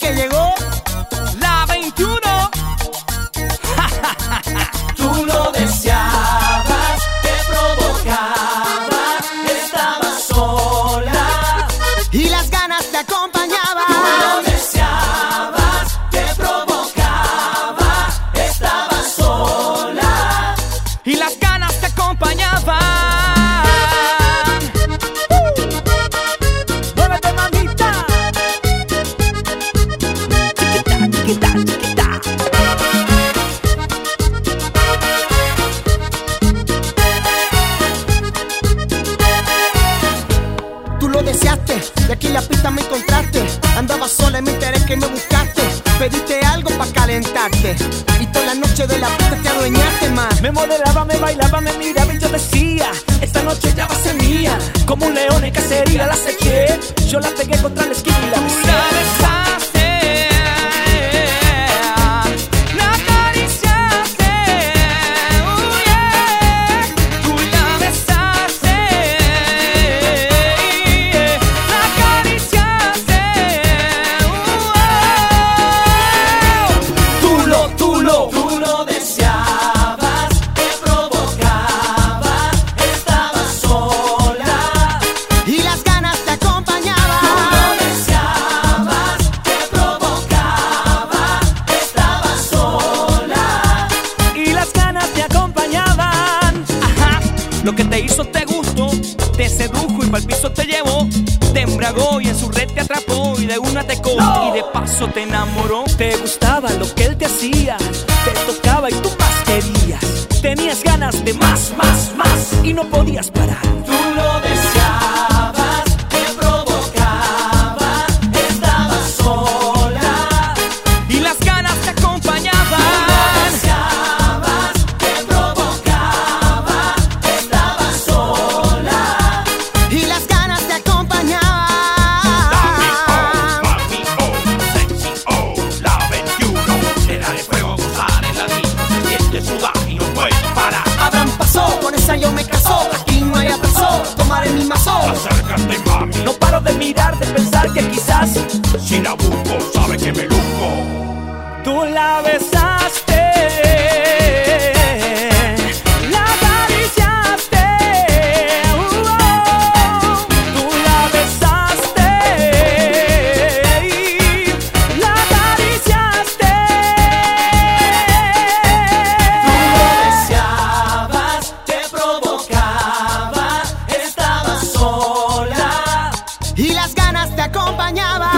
que llegó la 21. Tú lo deseabas, te provocaba, estabas sola y las ganas te acompañaban. Tú lo deseabas, te provocaba, estabas sola y las ganas te acompañaban. Muévete, mamita. Chiquita, chiquita, chiquita. Tú lo deseaste, y aquí en la pista me encontraste. Andaba sola y me enteré que me buscaste. Pediste algo pa' calentarte y toda la noche de la pista te adueñaste más. Me modelaba, me bailaba, me miraba y yo decía: esta noche ya va a ser mía. Como un león en cacería la aceché. Yo la pegué contra la esquina y la besé. Lo que te hizo te gustó, te sedujo y pa'l piso te llevó. Te embriagó y en su red te atrapó y de una te cogió y de paso te enamoró. Te gustaba lo que él te hacía, te tocaba y tú más querías. Tenías ganas de más, más, más y no podías parar. Tú lo deseabas, te provocaba, estabas sola y las ganas te acompañaban. Yo me caso, aquí no hay atraso, tomaré mi mazo. Acércate, mami. No paro de mirar, de pensar que quizás si la busco, sabe que me luzco. Tú la besaste, la acariciaste, tú la besaste, la acariciaste. Tú lo deseabas, te provocaba, estabas sola y las ganas te acompañaban.